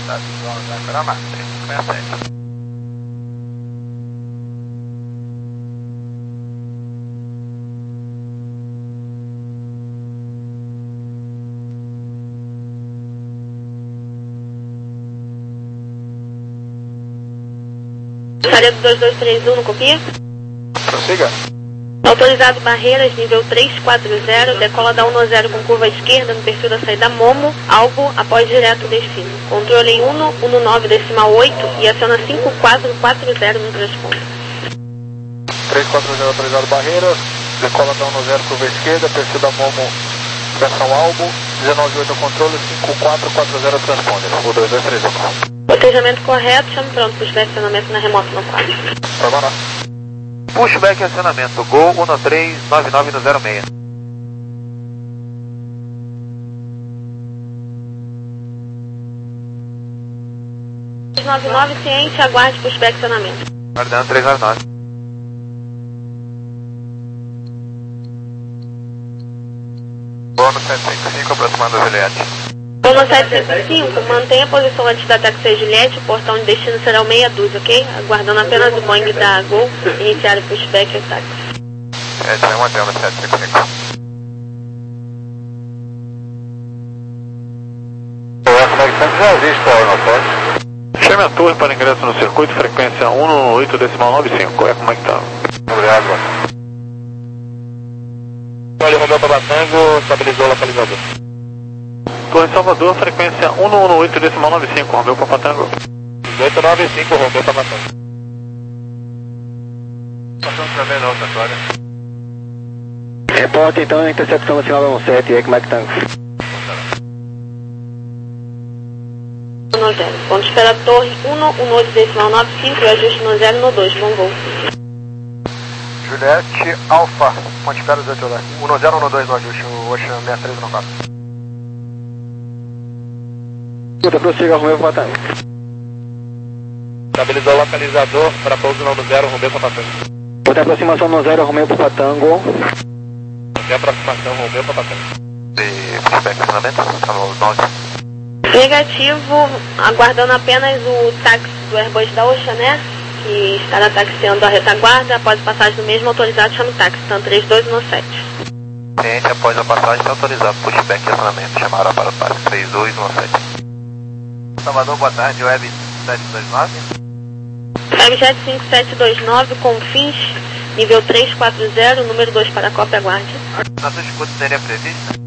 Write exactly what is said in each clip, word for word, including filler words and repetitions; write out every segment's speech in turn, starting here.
Tá, vamos lá, Caramba, três cinco seis sete. Saredo dois dois três um, não copia? Prossiga. Autorizado Barreiras, nível três quatro zero, decola da um no zero com curva esquerda no perfil da saída Momo, alvo, após direto destino. Controle em um um nove decimal oito e aciona cinco quatro quatro zero no transponder. três quatro zero autorizado Barreiras, decola da um no zero curva esquerda, perfil da Momo, versão alvo, dezenove oito controle, cinco quatro quatro zero transponder. O dois dois três um. Protejamento correto, chame pronto, pushback acionamento na remota no quadro. Vamos lá. Pushback acionamento, Gol um três nove nove no zero seis. três nove nove, ciente, aguarde pushback acionamento. Guardando três nove nove. Gol no sete cinco cinco, aproximando a Juliette. Gol no sete cinco cinco, mantenha a posição antes da taxi Juliette, o portão de destino será o meia dúzia, ok? Aguardando apenas o Boeing da Gol iniciar o pushback e o táxi. É, vai mantendo o sete cinco cinco. Já existe a Aeronaut. Chame a torre para ingresso no circuito, frequência um um oito decimal nove cinco. É como é que tá? Obrigado. Olha, Romeu para Batango, estabilizou o localizador. Torre Salvador, frequência um um oito decimal nove cinco, Romeu para Batango. oito nove cinco, Romeu para Batango. Passando para ver na outra história. Reporte então a intercepção no sinal da sete, é como é que tá? No zero. Ponto espera torre um um oito decimal nove cinco e ajuste no zero no dois, bom voo. Juliette, Alfa, ponte espera um zero um dois no ajuste, o Ocean seis três um quatro. Escuta, prossiga, Romeu para Batango. Estabilizou o localizador para pouso no zero, Romeu para Batango. Outra aproximação no zero, Romeu para Batango. Tem aproximação, Romeu para Batango. E pushback acionamento, tá no nove. Negativo, aguardando apenas o táxi do Airbus da Ocean, né? Que estará taxiando a retaguarda, após a passagem do mesmo autorizado, chame táxi, então três dois um sete. Ciente, após a passagem está autorizado, pushback acionamento, chamaram para o táxi três dois um sete. Salvador, boa tarde, Web sete dois nove. Webjet cinco sete dois nove, com fins, nível três quatro zero, número dois para a cópia, aguarde. Nossa escuta seria prevista?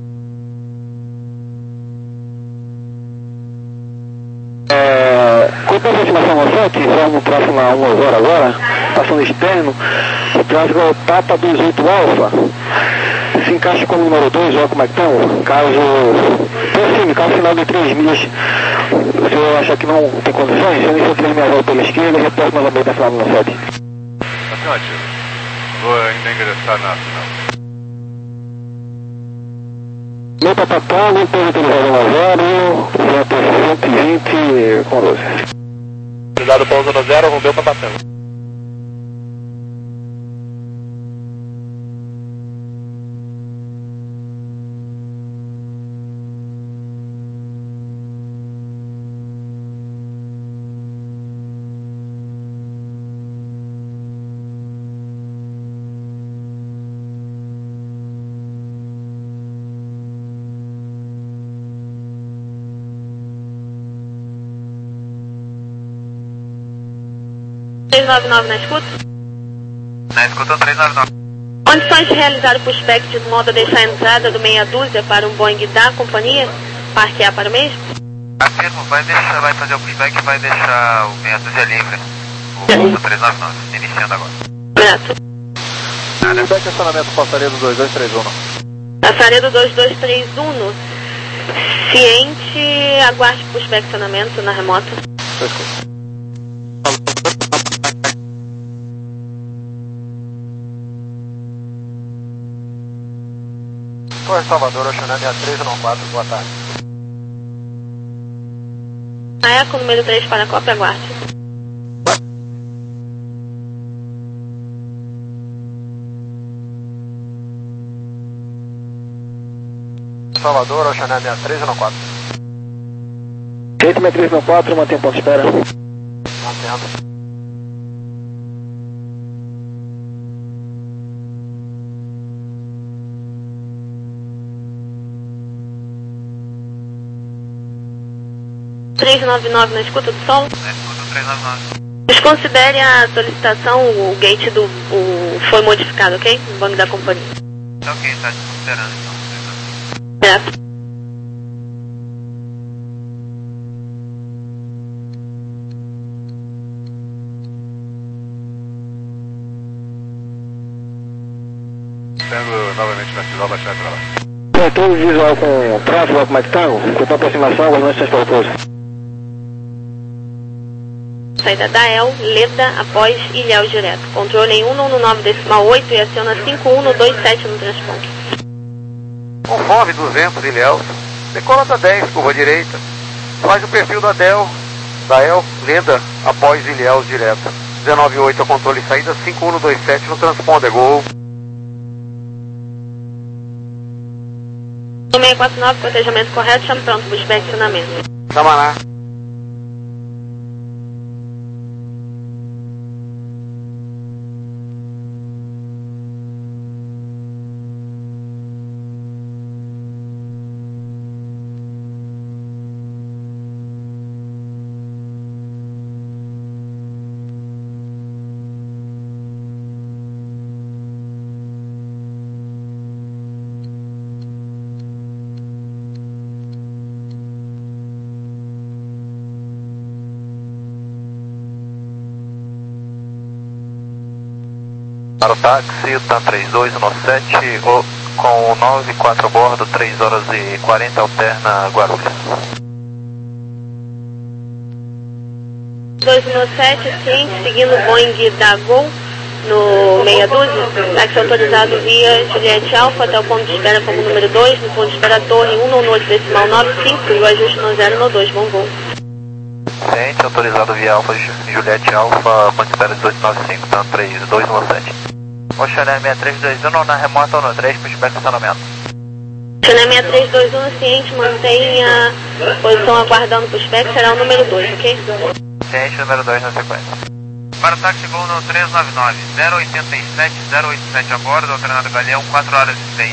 É, quanto à aproximação no sete, vamos próximo a uma hora agora, passando externo, o tráfego é o Tata vinte e oito Alfa. Se encaixa com o número dois, olha como é que estão. Caso, proxime, caso final de três milhas, se eu achar que não tem condições, eu inicio três milhas pela esquerda e reporto novamente a final do sete. Afirmativo. Vou ainda ingressar na final. Meu Papatango, estou utilizando um zero, cento e vinte com doze. Cuidado, pouso no zero, Romeu para Batango. três nove nove na escuta? Na escuta três nove nove. Condições de realizar o pushback de modo a deixar a entrada do meia dúzia para um Boeing da companhia? Parquear para o mesmo? Afirmo, vai, deixar, vai fazer o pushback e vai deixar o meia dúzia livre. O três nove nove, iniciando agora. Certo. Pushback acionamento, passaria do dois dois três um. Passaria do dois dois três um. Ciente, aguarde pushback acionamento na remota. Escuta. Torre Salvador, Ocean seis três um quatro, boa tarde. A Eco número três para a cópia, aguarde. Salvador, Ocean seis três um quatro. Gate seis três quatro, mantém ponto de espera. Mantendo. três nove nove na escuta do solo. Na escuta do três nove nove. Desconsidere a solicitação, o gate do o, foi modificado, ok? No banco da companhia. Tá ok, tá desconsiderando então. Certo. Pego novamente na visual, baixar pra lá. Controle visual com tráfego, como é que tá? Com aproximação, aguardando estação de pouso. Saída da E L, Leda, após Ilhéus direto. Controle em cento e nove decimal oito e aciona cinco um dois sete no transporte. Conforme duzentos Ilhéus, decola da dez, curva direita. Faz o perfil da D E L, da E L, Leda, após Ilhéus direto. dezenove oito, controle saída, cinco um dois sete no transponder, gol. seis quatro nove, cotejamento correto, chame pronto, busca acionamento. Samaná. Para o táxi, o TAM três dois um nove sete, com o nove quatro a bordo, três horas e quarenta, alterna Guarulhos. dois um nove sete, ciente, seguindo o Boeing da Gol, no meia dúzia, táxi autorizado via Juliette Alpha até o ponto de espera como número dois, no ponto de espera Torre cento e oito decimal nove cinco e o ajuste no zero no dois, bom voo. Ciente, autorizado via Alfa, Juliette Alpha, ponto de espera dezoito nove cinco, TAM três dois um nove sete. Oceaner seis três dois um na remota no três, para espera estacionamento. Oceaner seis três dois um, ciente, mantenha posição aguardando para o spec, será o número dois, ok? Ciente, número dois na sequência. Para o táxi Gol no três nove nove, zero oito sete, zero oito sete a bordo, alternado Galeão, quatro horas e seis.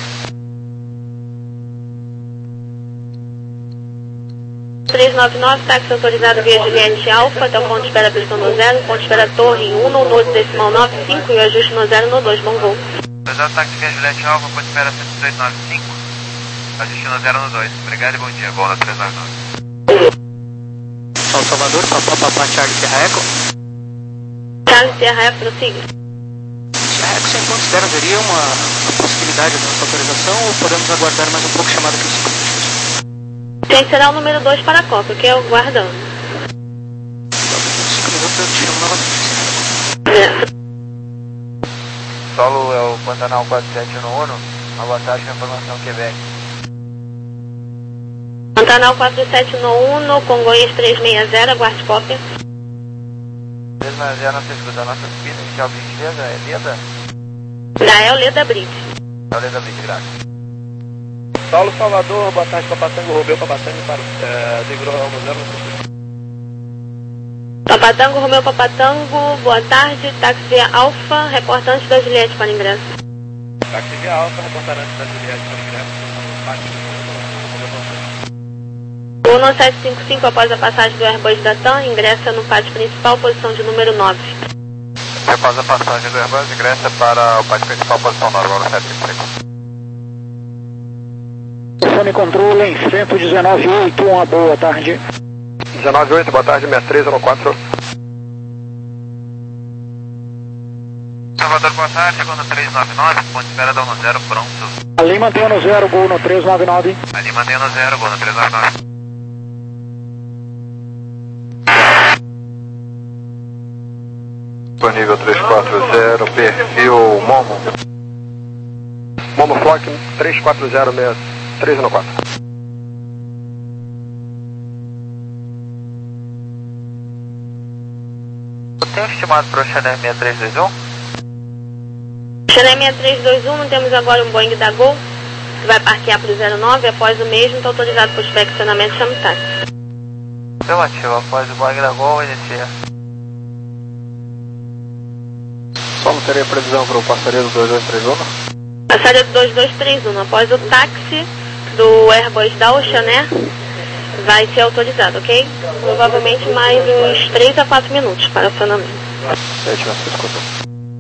três nove nove, táxi autorizado via Juliette Alpha, até o ponto de espera pistão no zero, ponto de espera Torre cento e oito decimal nove cinco e o ajuste no zero no dois, bom voo. Autorizado táxi via Juliette Alpha, ponto de espera cento e dezoito nove cinco, ajuste no zero no dois. Obrigado e bom dia, Gol na três nove nove. São Salvador, Papá, Papá, Charlie, Sierra Eco. Charlie, Sierra Eco, prossiga. Sierra Eco, sem ponto de espera, haveria uma, uma possibilidade da nossa autorização ou podemos aguardar mais um pouco, chamada aqui cinco minutos? Esse será o número dois para a Copa, que é o guardando. cinco minutos eu te chamo novamente. É. Solo é o Pantanal quatro sete um um, uma boa tarde, informação Quebec. Pantanal quatro sete um um, Congonhas três seis zero, aguarde cópia. três seis zero, não se escuta, a nossa subida inicial de gentileza é Leda? Da El Leda Bridge. É o Leda Bridge, graças. Saulo Salvador, boa tarde, Papatango, Romeu Papatango para é, Degrau Almo zero. Papatango, Romeu Papatango, boa tarde, táxi via Alfa, reportante da Juliette para ingresso. Táxi via Alfa, reportante da Juliette para ingresso. um um sete cinco cinco, após a passagem do Airbus da TAM, ingressa no pátio principal, posição de número nove. Após a passagem do Airbus, ingressa para o pátio principal, posição nove, agora sete cinco cinco. Fone controle em cento e dezenove oito, uma boa tarde. dezenove oito, boa tarde, seis três um quatro. Salvador, boa tarde, chegou no três nove nove, ponto de espera da um zero, pronto. Ali mantém no zero, gol no três nove nove. Ali mantém no zero, gol no três nove nove. Nível três quatro zero, perfil Momo. Momo Flock três quatro zero seis três um quatro. O tempo estimado para o Chanel seis três dois um? Chanel seis três dois um, temos agora um Boeing da Gol, que vai parquear para o zero nove, após o mesmo, está autorizado para o especcionamento, chama o táxi. Afirmativo, após o Bagre da Gol, inicia. Só não teria previsão para o passageiro dois dois três um? Passageiro dois dois três um, após o táxi do Airbus da Oceanair, vai ser autorizado, ok? Provavelmente mais uns três a quatro minutos para acionamento. sete, você escuta.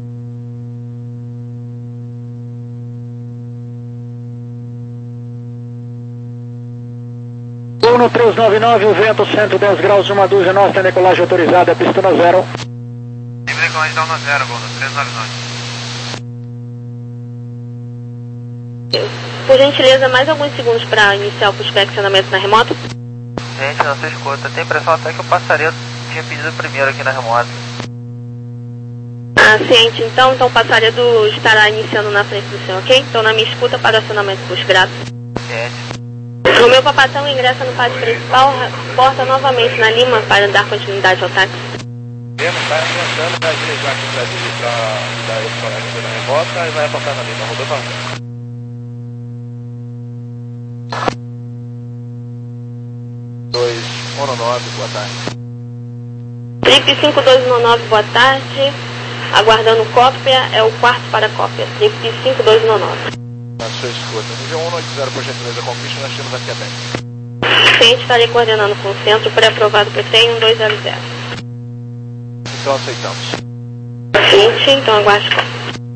um três nove nove, o vento cento e dez graus, uma dúzia norte, a decolagem autorizada, pista no zero. Livre decolagem dá no zero, Golda, três nove nove. Por gentileza, mais alguns segundos para iniciar o pushback acionamento na remota. Gente, não se escuta. Tem impressão até que o passageiro tinha pedido primeiro aqui na remota. Ah, ciente, então, então o passageiro estará iniciando na frente do senhor, ok? Então na minha escuta para acionamento push, grato. Gente. O meu papatão ingressa no pátio principal, porta novamente na Lima para dar continuidade ao táxi. Mesmo, está tentando para dirigir aqui para dar esse colega na remota e vai apontar na Lima, rodou para dois um nove, boa tarde. Trip cinco dois um nove, boa tarde. Aguardando cópia, é o quarto para cópia. Trip cinco dois um nove. Na sua escuta. Nível um oito zero, por gentileza, conquista, nós temos aqui a bem. Ciente, estarei coordenando com o centro, pré-aprovado P T um dois zero zero. Então aceitamos. Ciente, então aguarde cópia.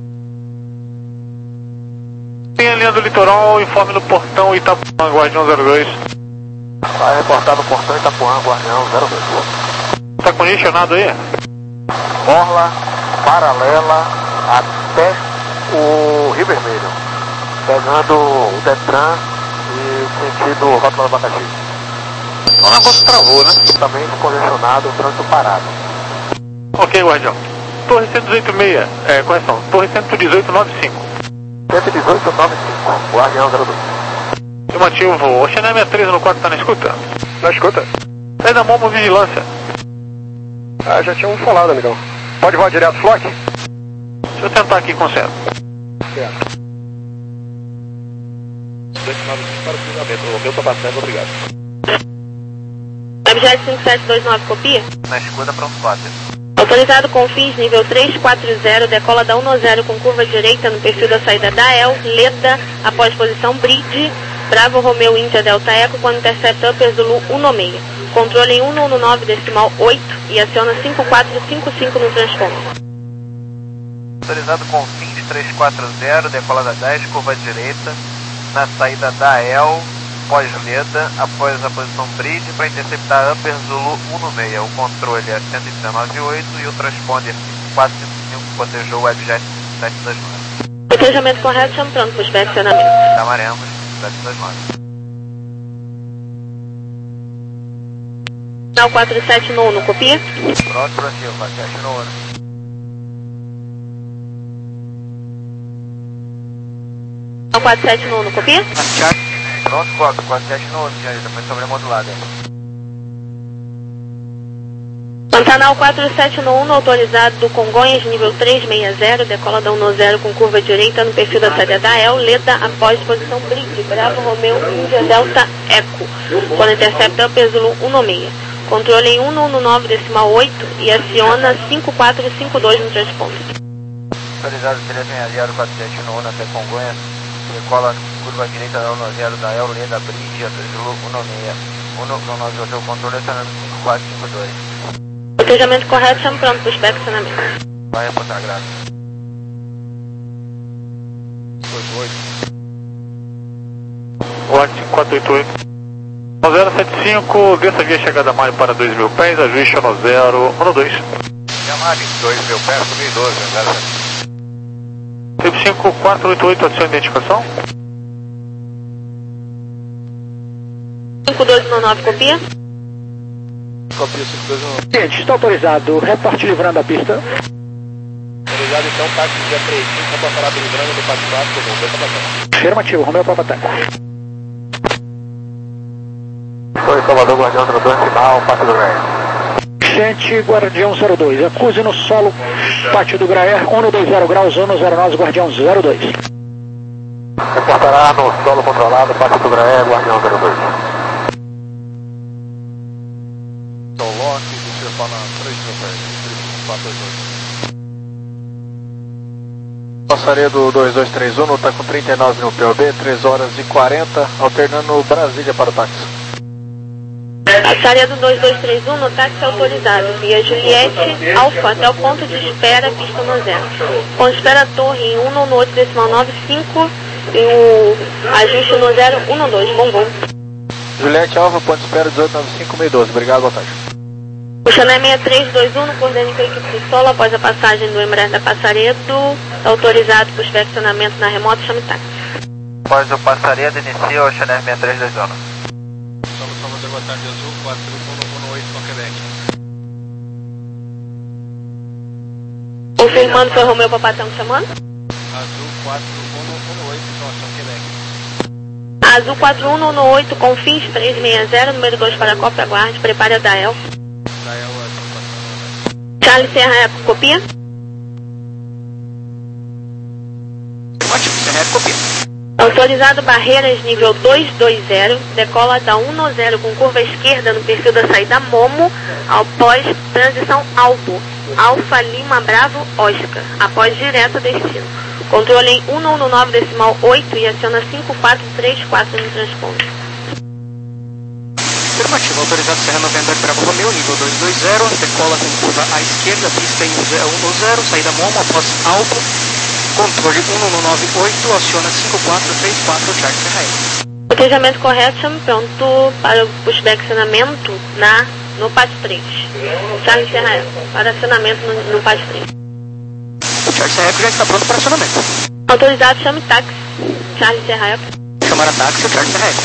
Tem a linha do litoral, informe no portão Itapuã, Guardião zero dois. Vai reportar no portão Itapuã, Guardião zero dois. Tá condicionado aí? Orla paralela até o Rio Vermelho, pegando o Detran e sentido Rótula do Abacaxi. O negócio travou, né? Totalmente congestionado, o trânsito parado. Ok, Guardião. Torre cento e dezoito seis, é, correção, Torre cento e dezoito noventa e cinco. cento e dezoito noventa e cinco, Guardião zero dois. Afirmativo, Oceanair sessenta e três no quarto, tá na escuta? Na escuta? É da Momo Vigilância. Ah, já tínhamos falado, amigão. Pode voar direto, Flock? Deixa eu tentar aqui com o centro. Certo. dois nove cinco para o cruzamento. O meu tá passando, obrigado. Objeto cinco sete dois nove, copia? Na escuta, pronto, quatro. Autorizado com F I S nível três quatro zero, decola da um zero com curva direita no perfil da saída da E L, Leda, após posição Bridge, Bravo Romeo Índia Delta Eco, quando intercepta Upper Zulu um seis. Controle em um um nove decimal oito e aciona cinco quatro cinco cinco no transponder. Autorizado com F I S três quatro zero, decola da dez, curva direita, na saída da E L, pós-Leda, após a posição Bridge, para interceptar Upper Zulu um seis. O controle é cento e dezenove oito e o transponder cinco quatro cinco cinco cotejou o Webjet sete dois nove. Cotejamento correto, chamo pronto para o inspecionamento. Chamaremos sete dois nove. Canal quatro sete nono, copia? Pronto, proativo, quatro sete nono. Canal quatro sete nono, copia? Pronto, quatro sete nono, já foi sobremodulado. Pantanal quatro sete um, autorizado do Congonhas, nível três seis zero, decola da um zero com curva direita no perfil da saída da E L, Leda, após posição Bridge, Bravo Romeo Índia Delta Eco, quando intercepta Upper Zulu um seis. Controle em um um nove decimal oito e aciona cinco quatro cinco dois no transponder. Autorizado três seis zero quatro sete um até Congonhas, decola curva direita da um zero da E L, Leda, Bridge, Upper Zulu um seis. um um nove, o seu controle é cinco quatro cinco dois. Cotejamento correto, chamo pronto para o inspecionamento. Vai reportar, graças. oito oito. Ótimo, quatro oito oito. um zero sete cinco, desça via chegada Mário para dois mil pés, ajuste no zero um dois. Mário, dois mil pés, dois mil e doze, zero sete. Trip cinco quatro oito oito, adiciona identificação. cinco dois um nove, copia? Copia cinco dois um. Gente, está autorizado, reporte livrando a pista. Autorizado então, táxi dia três cinco, para parar livrando do quatro quatro, que o meu tá passando. Afirmativo, Romeu Papa Tango. Foi Salvador, Guardião zero dois, final, Pátio do Graer. Gente, Guardião zero dois, acuse no solo, Pátio do Graer, um dois zero graus, um zero nove, Guardião zero dois. Reportará no solo controlado, Pátio do Graer, Guardião zero dois. Então, Loki, você fala três mil pés, quatro dois dois. Passaredo dois dois três um, está com trinta e nove no P O B, três horas e quarenta, alternando Brasília para o táxi. Passaredo dois dois três um, no táxi autorizado, via Juliette, Alfa, até o ponto de espera, pista no zero. Ponto de espera, torre em um no oito decimal nove cinco, e o ajuste no zero um no dois, bom bom. Juliette, Alfa, ponto de espera dezoito nove cinco seis doze, obrigado, boa tarde. O Chané seis três dois um, no coordenador com a equipe de solo, após a passagem do Embraer da Passaredo, está autorizado para o inspeccionamento na remota, chame táxi. Após o Passaredo, inicia o Chané seis três dois um. Solo Salvador, boa tarde, Azul, quatro um um oito com Quebec. Confirmando, foi o Romeu Papatão chamando? Azul quatro um um oito, informação Quebec. Azul quatro um um oito, com fins três seis zero, número dois para a cópia, aguarde, prepare a Dael. Dael, Charlie Serra Eco, copia? Ótimo, Serra Eco, copia. Autorizado Barreiras nível dois dois zero, decola da um no zero com curva esquerda no perfil da saída Momo, após transição Albo, Alfa Lima Bravo Oscar, após direto destino. Controle em um no nove decimal oito e aciona cinco quatro três quatro no transponder. Afirmativo, autorizado Serra November Bravo Romeo, nível dois dois zero, decola com curva à esquerda, pista em um no zero, saída Momo, após Albo, controle um no nove oito, aciona cinco quatro três quatro, Charlie Serra Eco. Protejamento correto, chame pronto para o pushback acionamento na, no P A T três. Charlie Serra Eco, para acionamento no, no P A T três. O Charlie Serra Eco já está pronto para acionamento. Autorizado, chame táxi. Charlie Serra Eco. Chamar a táxi, o Charlie Serra Eco.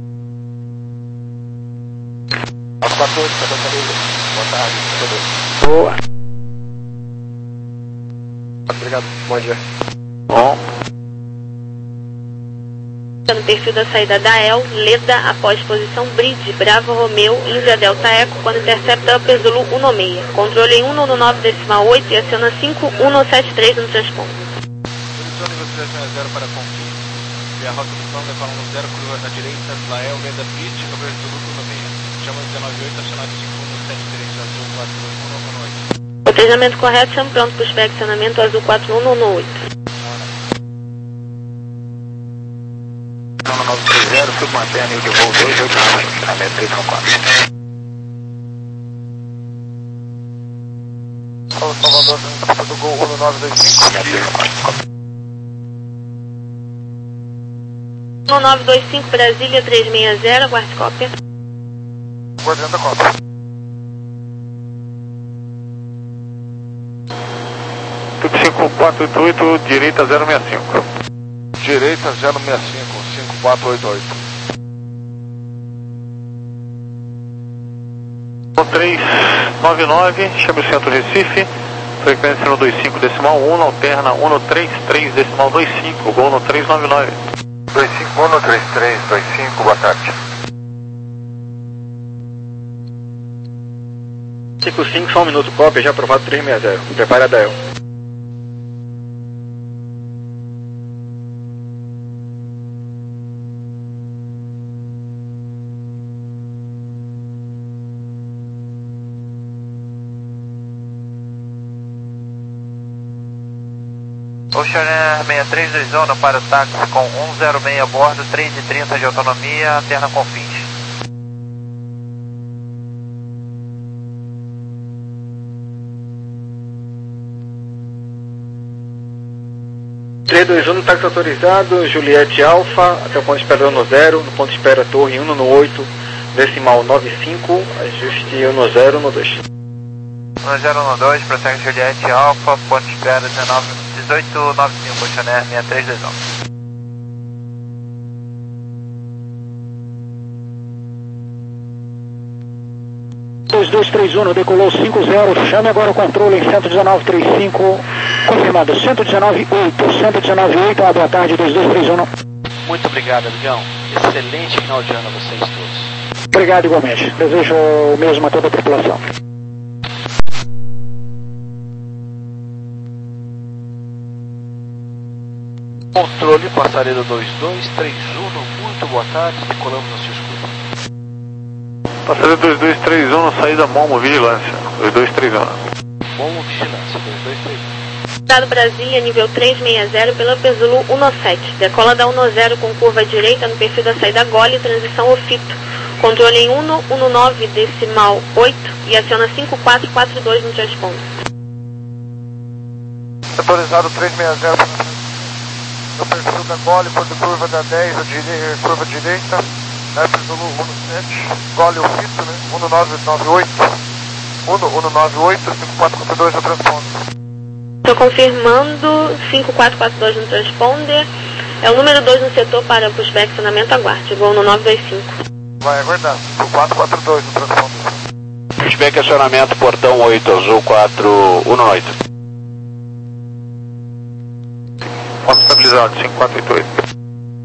Aos quatorze, Santa Catarina. Boa tarde, tudo. Boa. Obrigado, bom dia. Bom. No perfil da saída da El, Leda, após posição Bridge, Bravo Romeo, Índia Delta Eco, quando intercepta Upper Zulu um no seis. Controle em um no nove decimal oito e aciona cinco um no sete três no transponder. Posição nível três seis zero para Confins. E a rota do plano decola no zero, curva à direita, Lael, Leda Bridge, Upper Zulu um no seis. Chama dezenove oito, acionado cinco um no sete três, Azul quatro um um oito. Protejamento correto, chame pronto para o inspeccionamento Azul quatro um um oito. nove três zero, fui manter a nível de voo dois oito nove, treinamento três um quatro. Solo Salvador, pista do Gol um nove dois cinco. um nove dois cinco, Brasília três seis zero, aguarde cópia. Guardando a cópia. Tudo cinco quatro oito oito, direita zero seis cinco. Direita zero seis cinco, cinco quatro oito oito. três nove nove, chame o centro Recife, frequência no dois cinco decimal um, alterna um no trinta e três decimal vinte e cinco, gol no três nove nove. dois cinco um no três três dois cinco, boa tarde. cinco cinco, só um minuto, cópia, já aprovado três seis zero, prepare a Dael. Oceaner seis três dois um para o táxi com um zero seis a bordo, três e trinta de autonomia, alterna Confins. três dois um, táxi autorizado, Juliette Alfa, até o ponto de espera no zero, no ponto de espera torre um no oito, decimal nove cinco, ajuste um no zero, no dois. um zero um dois, prossegue Juliette Alfa, ponto de espera dezoito noventa e cinco, Oceaner seis três dois um. dois dois três um, decolou cinco zero, chame agora o controle em cento e dezenove trinta e cinco, confirmado, cento e dezenove oito, cento e dezenove oito, boa tarde, dois dois três um. Muito obrigado, amigão. Excelente final de ano a vocês todos. Obrigado igualmente, desejo o mesmo a toda a tripulação. Controle, passaredo dois dois três um, muito boa tarde, decolamos no circuito. Passageiro dois dois três um, saída Momo, vigilância. dois dois três um. Momo, vigilância, dois dois três um. Estado Brasília, nível trezentos e sessenta, pela Pesulu um sete. Decola da um zero com curva direita no perfil da saída Gole, transição Ofito. Controle em um um nove decimal oito e aciona cinco quatro quatro dois no transponder. Autorizado trezentos e sessenta no perfil da Gole, por de curva da dez, a dire... curva direita, né, Pesulu um sete, Gole Ofito, né, um nove nove oito, um um nove oito, cinco quatro quatro dois no transponder. Estou confirmando cinco quatro quatro dois no transponder. É o número dois no setor para pushback acionamento, aguarde. Voo no nove dois cinco. Vai aguardar. cinco quatro quatro dois no transponder. Pushback acionamento, portão oito, azul quatro um oito. Ponto estabilizado, cinco quatro oito oito.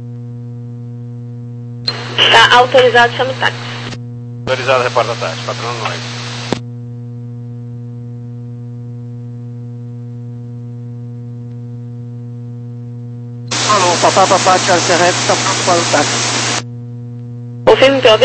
Está autorizado, chame táxi. Autorizado, reporta táxi, quatro um oito. Alô, papá, papá, Charles Serrete, está pronto para o táxi. Confirme P O B?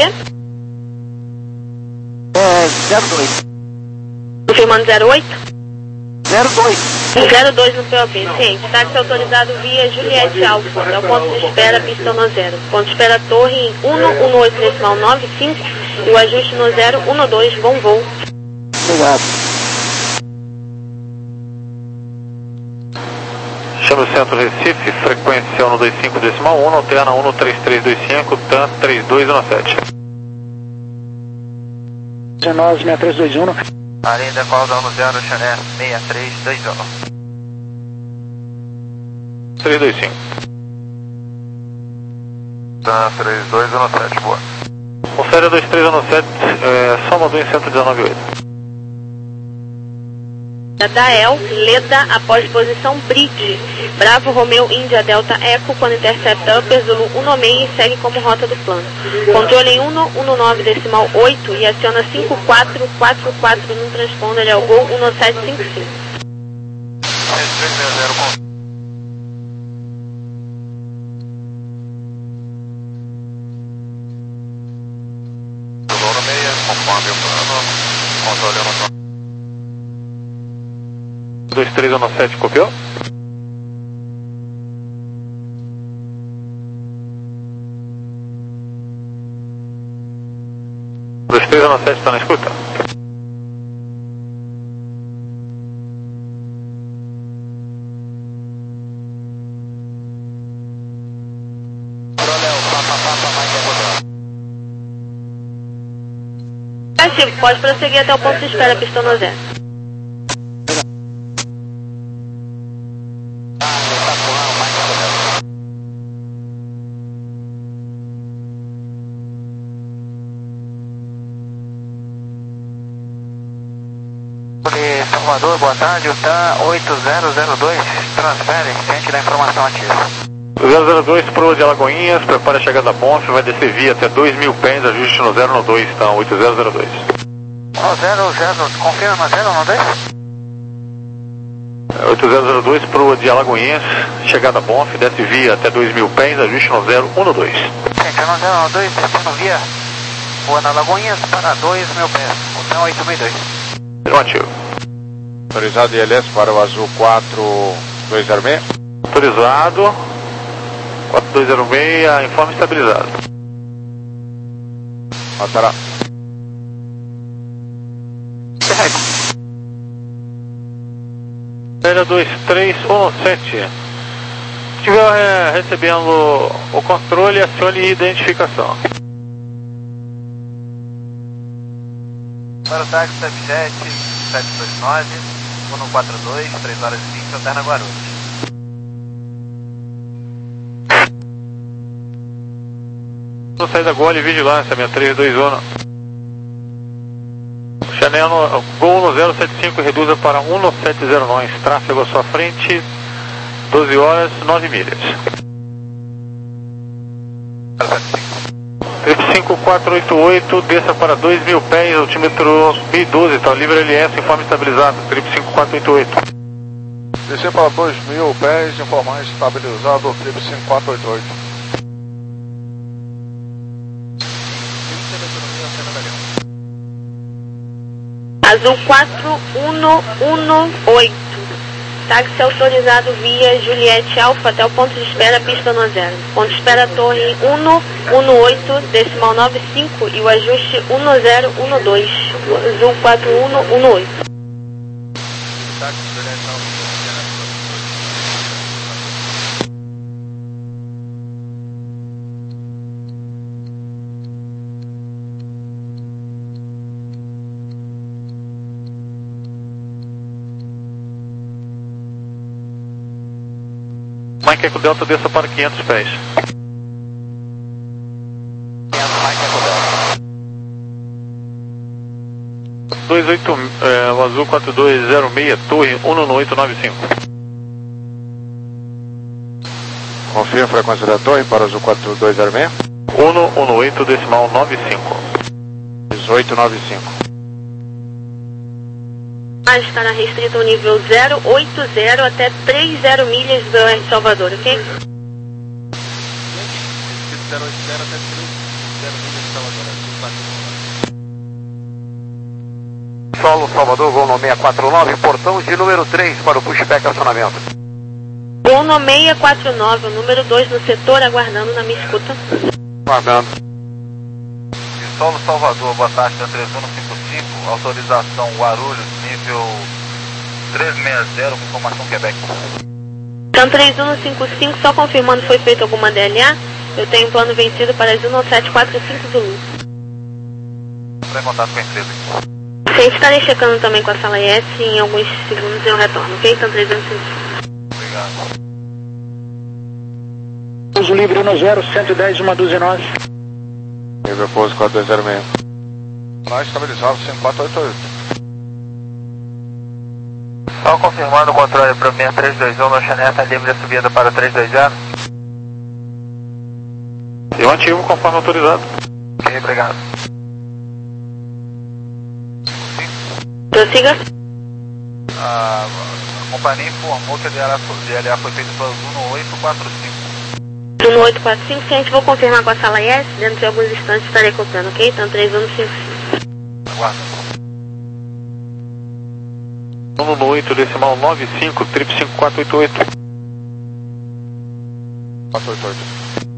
É zero dois. Confirmando zero oito? zero dois. zero dois no P O B, ciente. Táxi autorizado via Juliette Alfa. É o ponto de espera, pista no zero. Ponto de espera torre em um um oito decimal nove cinco e o ajuste no zero um dois, bom voo. Obrigado. Chama o centro Recife, frequência um dois cinco decimal um, alterna um três três dois cinco, T A M três dois um sete. dezenove, seis três dois um. Além da qual da um zero, Chané seis três dois um. três dois cinco. T A M três dois um sete, boa. Confere dois três um sete, é, Salvador em cento e dezenove oito. Dael, Leda, após posição Bridge. Bravo Romeu Índia Delta Eco, quando intercepta Upper Zulu um seis e segue como rota do plano. Controle em um um nove decimal oito e aciona cinco quatro quatro quatro no transponder ao Gol um sete cinco cinco. Conforme o plano, controle um dois três um sete, copiou? dois três um sete está na escuta? Ativo, pode prosseguir até o ponto de espera, pista no zero. Salvador, boa tarde, o T A M oito zero zero dois, transfere, ciente da informação ativa. zero zero dois, proa de Alagoinhas, prepare a chegada da Bonf, vai descer via até dois mil pés, ajuste no zero no dois, tá? oito zero zero dois. Oh, zero zero, confirma no zero no dois? oito zero zero dois, proa de Alagoinhas, chegada Bonf, desce via até dois mil pés, ajuste no zero um no dois. Ciente, no zero no dois, descendo via, Boa na Alagoinhas para dois mil pés, o T A M oito seis dois. Afirmativo. Autorizado I L S para o azul quatro dois zero seis. Autorizado. quatro dois zero seis, informe estabilizado. Alterar. zero dois três um sete. Se estiver é, recebendo o controle, acione identificação. Para o táxi sete sete sete dois nove, um quatro dois, três horas e vinte, alterna Guarulhos. Saída Gole, vigilância, seis três dois um. Chanel no, Gol no zero sete cinco, reduza para um sete zero nove, tráfego à sua frente, doze horas, nove milhas. cinco quatro oito oito, desça para dois mil pés, altímetro mil e doze, tá livre L S, informe estabilizado, trip cinco quatro oito oito. Descer para dois mil pés, informar estabilizado, trip cinco quatro oito oito. Autonomia, Azul quatro um um oito. Táxi autorizado via Juliette Alfa até o ponto de espera, pista no zero. Ponto de espera Torre um um oito, decimal nove cinco e o ajuste um zero um dois. Azul quatro um um oito. Táxi Juliette Alfa. Mike Eco Delta desça para quinhentos pés. dois oito, é, o Azul quatro dois zero seis, Torre um um oito nove cinco. Confirma a frequência da torre para o Azul quatro dois zero seis. um um oito decimal nove cinco. dezoito nove cinco. Estará restrito ao nível zero oito zero até trinta milhas do R Salvador, ok? zero oito zero até trinta milhas de Salvador. Solo Salvador, voo no seis quatro nove, portão de número três para o pushback acionamento. Voo no seis quatro nove, o número dois no setor, aguardando na minha escuta. Aguardando. De Solo Salvador, boa tarde, três um cinco cinco, autorização Guarulhos, nível trezentos e sessenta, com informação Quebec. Então três um cinco cinco, só confirmando se foi feita alguma D L A. Eu tenho um plano vencido para as um sete quatro cinco Zulu. Estou em contato com a empresa. A gente estarei checando também com a sala I S, em alguns segundos eu retorno, ok? Então três um cinco cinco. Obrigado. Pouso livre um zero, cento e dez, uma dúzia nove. Nível pouso quatro dois zero seis. Nós estabilizado cinco quatro oito oito. Só confirmando o controle para o seis três dois um, lanchoneta livre a subida para três dois zero. Eu ativo conforme autorizado. Ok, obrigado. Prossiga. A, a companhia informou que a D L A foi feita para um oito quatro cinco. um oito quatro cinco, que a gente vai confirmar com a sala I S, dentro de alguns instantes estarei copiando, ok? Então três um cinco cinco. Aguarda. um um oito decimal nove cinco, triplo cinco quatro oito oito. quatro oito oito.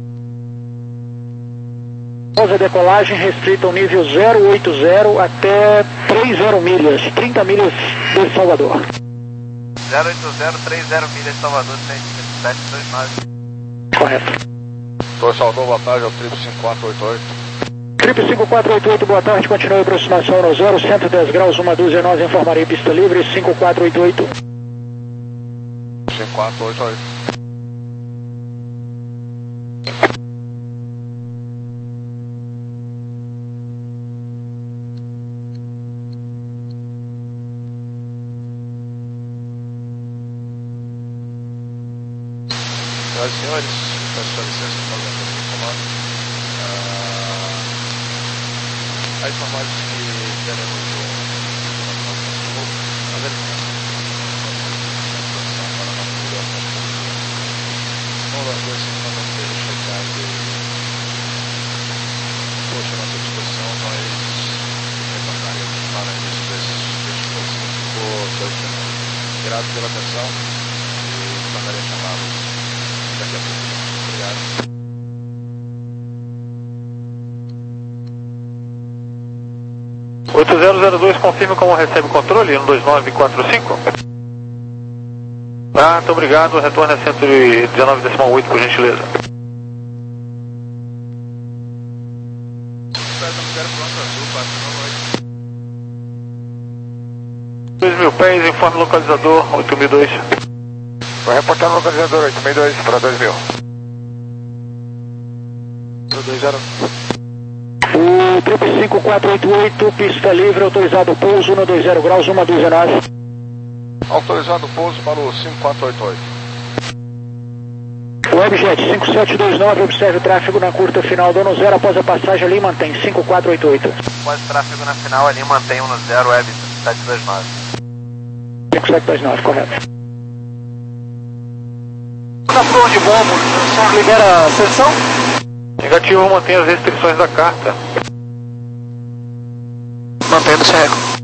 Pousa decolagem restrita ao nível zero oito zero até trinta milhas, trinta milhas de Salvador. zero oito zero, trinta milhas de Salvador, sete dois nove. Correto. Torre Salvador, boa tarde, é o triplo cinco quatro oito oito. Triplo cinco quatro oito oito, boa tarde, continue a aproximação no zero, cento e dez graus, uma dúzia nove, informarei pista livre, cinco quatro oito oito. cinco quatro oito oito. Senhoras e senhores, peço sua licença para o comando. A informar que teremos uma verificação para a segurança não largou esse comando que ele chegado poxa a nossa disposição, nós retornaremos para início deste específico dois minutos. Grato pela atenção e tornarei a chamá-los daqui a pouco. Obrigado. oito zero zero dois, confirme como recebe o controle, um dois nove quatro cinco. Ah, muito obrigado, retorno a cento e dezenove decimal oito, por gentileza. dois mil pés, informe localizador, oito mil e dois. Vou reportar no localizador oito mil e dois para dois mil. dois zero. O triplo cinco quatro oito oito, pista livre, autorizado pouso, um dois zero graus, uma dúzia nove. Autorizado pouso para o cinco quatro oito oito. Webjet cinco sete dois nove, observe o tráfego na curta final do um zero após a passagem ali, mantém cinco quatro oito oito. Após o tráfego na final ali, mantém um zero, Web sete dois nove. cinco sete dois nove, correto. Na flor de bombo, o senhor libera a sessão? Negativo, mantém as restrições da carta. Mantendo-se a